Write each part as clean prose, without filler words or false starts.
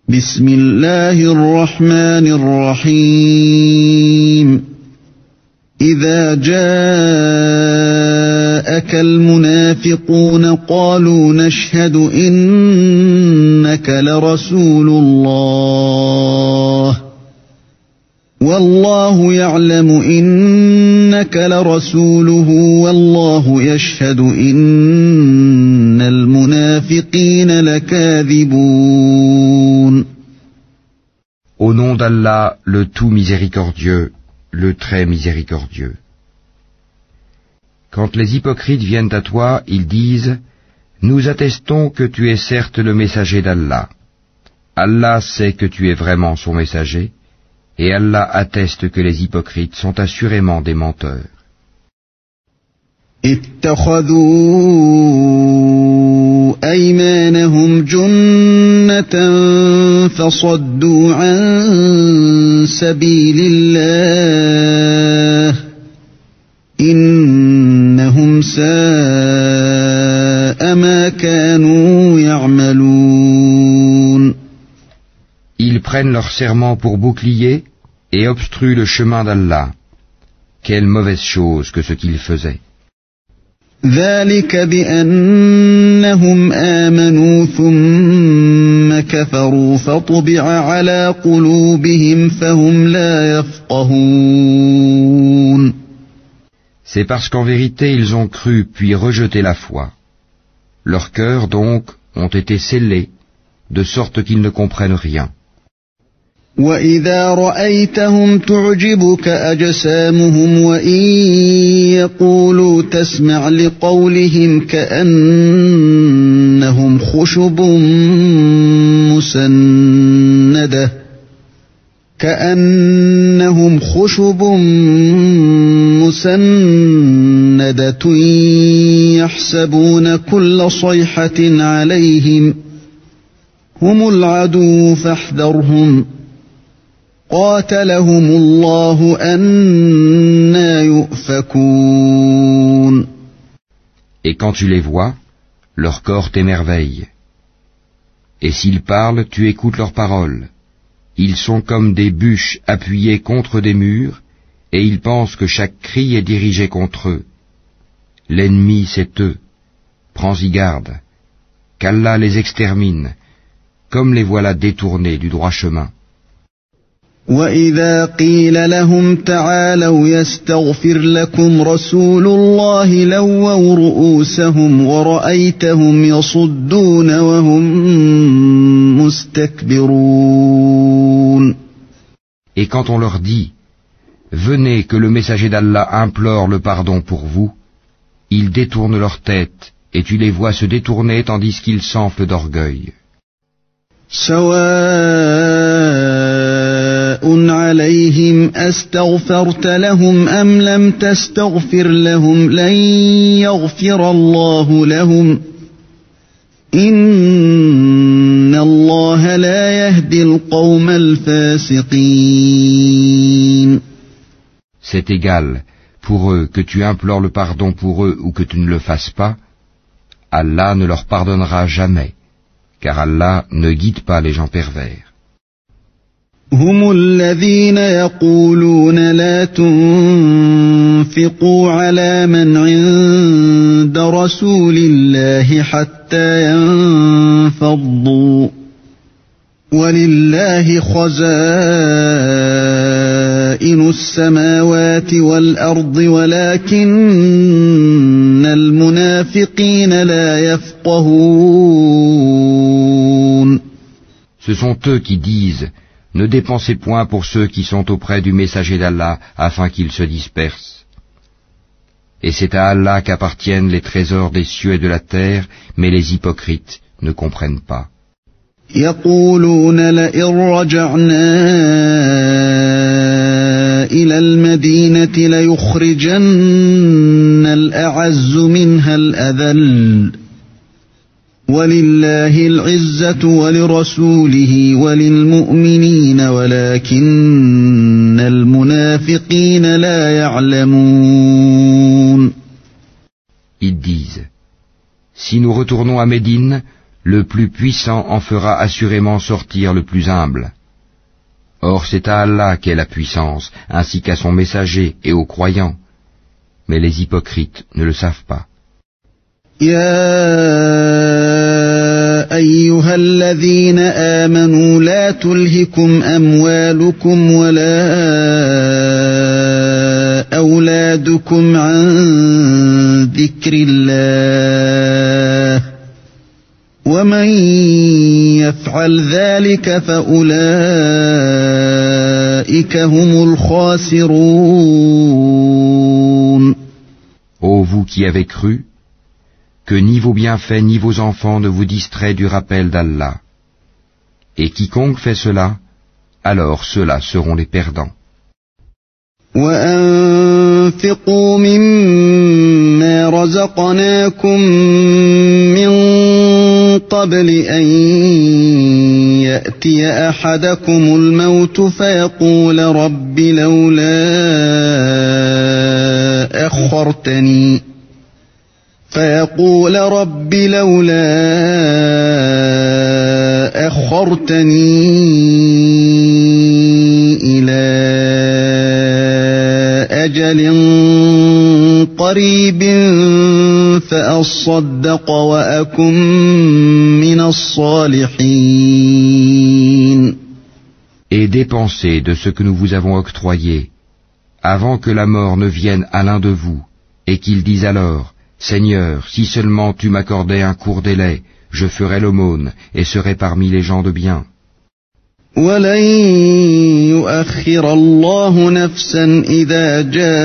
بسم الله الرحمن الرحيم إذا جاءك المنافقون قالوا نشهد إنك لرسول الله والله يعلم إنك لرسوله والله يشهد إن المنافقين لكاذبون. Au nom d'Allah, le tout miséricordieux, le très miséricordieux. Quand les hypocrites viennent à toi, ils disent « Nous attestons que tu es certes le messager d'Allah. Allah sait que tu es vraiment son messager, et Allah atteste que les hypocrites sont assurément des menteurs. » اتخذوا أيمانهم جنة فصدوا عن سبيل الله إنهم ساء ما كانوا يعملون. Ils prennent leur serment pour bouclier et obstruent le chemin d'Allah. Quelle mauvaise chose que ce qu'ils faisaient. ذلك بأنهم آمنوا ثم كفروا فطبع على قلوبهم فهم لا يفقهون. C'est parce qu'en vérité ils ont cru puis rejeté la foi. Leurs cœurs donc ont été scellés, de sorte qu'ils ne comprennent rien. وَإِذَا رَأَيْتَهُمْ تُعْجِبُكَ أَجْسَامُهُمْ وَإِنْ يَقُولُوا تَسْمَعْ لِقَوْلِهِمْ كَأَنَّهُمْ خُشُبٌ مُّسَنَّدَةٌ يَحْسَبُونَ كُلَّ صَيْحَةٍ عَلَيْهِمْ هُمُ الْعَدُوُّ فَاحْذَرْهُمْ قاتلهم الله أنى يؤفكون. Et quand tu les vois, leur corps t'émerveille. Et s'ils parlent, tu écoutes leurs paroles. Ils sont comme des bûches appuyées contre des murs, et ils pensent que chaque cri est dirigé contre eux. L'ennemi, c'est eux. Prends-y garde. Qu'Allah les extermine, comme les voilà détournés du droit chemin. وَإِذَا قِيلَ لَهُمْ تَعَالَوْا يَسْتَغْفِرْ لَكُمْ رَسُولُ اللَّهِ لَوَّوْا رُءُوسَهُمْ وَرَأَيْتَهُمْ يَصُدُّونَ وَهُمْ مُسْتَكْبِرُونَ. Et quand on leur dit « Venez que le messager d'Allah implore le pardon pour vous », ils détournent leur tête et tu les vois se détourner tandis qu'ils s'enflent d'orgueil. عليهم أستغفرت لهم أم لم تستغفر لهم لن يغفر الله لهم إن الله لا يهدي القوم الفاسقين. C'est égal pour eux que tu implores le pardon pour eux ou que tu ne le fasses pas, Allah ne leur pardonnera jamais, car Allah ne guide pas les gens pervers. هم الذين يقولون لا تنفقوا على من عند رسول الله حتى ينفضوا ولله خزائن السماوات والأرض ولكن المنافقين لا يفقهون. Ce sont eux qui disent « Ne dépensez point pour ceux qui sont auprès du messager d'Allah afin qu'ils se dispersent. » Et c'est à Allah qu'appartiennent les trésors des cieux et de la terre, mais les hypocrites ne comprennent pas. يقولون لئن رجعنا إلى المدينة ليخرجن الأعز منها الأذل ولله العزة ولرسوله وللمؤمنين ولكن المنافقين لا يعلمون. Ils disent, si nous retournons à Médine, le plus puissant en fera assurément sortir le plus humble. Or c'est à Allah qu'est la puissance, ainsi qu'à son messager et aux croyants. Mais les hypocrites ne le savent pas. أيها الذين آمنوا لا تلهكم أموالكم ولا أولادكم عن ذكر الله ومن يفعل ذلك فأولئك هم الخاسرون. Ô vous qui avez cru, que ni vos bienfaits ni vos enfants ne vous distraient du rappel d'Allah. Et quiconque fait cela, alors ceux-là seront les perdants. وَأَنفِقُوا مِمَّا رَزَقْنَاكُم مِّن قَبْلِ أَن يَأْتِيَ أَحَدَكُمُ الْمَوْتُ فَيَقُولَ رَبِّ لولا أخرتني إلى أجل قريب فأصدق وأكن من الصالحين. Et dépensez de ce que nous vous avons octroyé, avant que la mort ne vienne à l'un de vous, et qu'il dise alors, Seigneur, si seulement tu m'accordais un court délai, je ferais l'aumône et serais parmi les gens de bien. وَلَن يُؤَخِّرَ اللَّهُ نَفْسًا إِذَا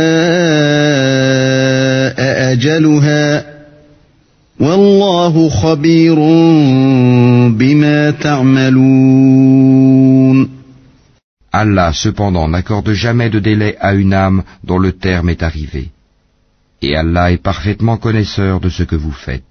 جَاءَ أَجَلُهَا وَاللَّهُ خَبِيرٌ بِمَا تَعْمَلُونَ. Allah cependant n'accorde jamais de délai à une âme dont le terme est arrivé. Et Allah est parfaitement connaisseur de ce que vous faites.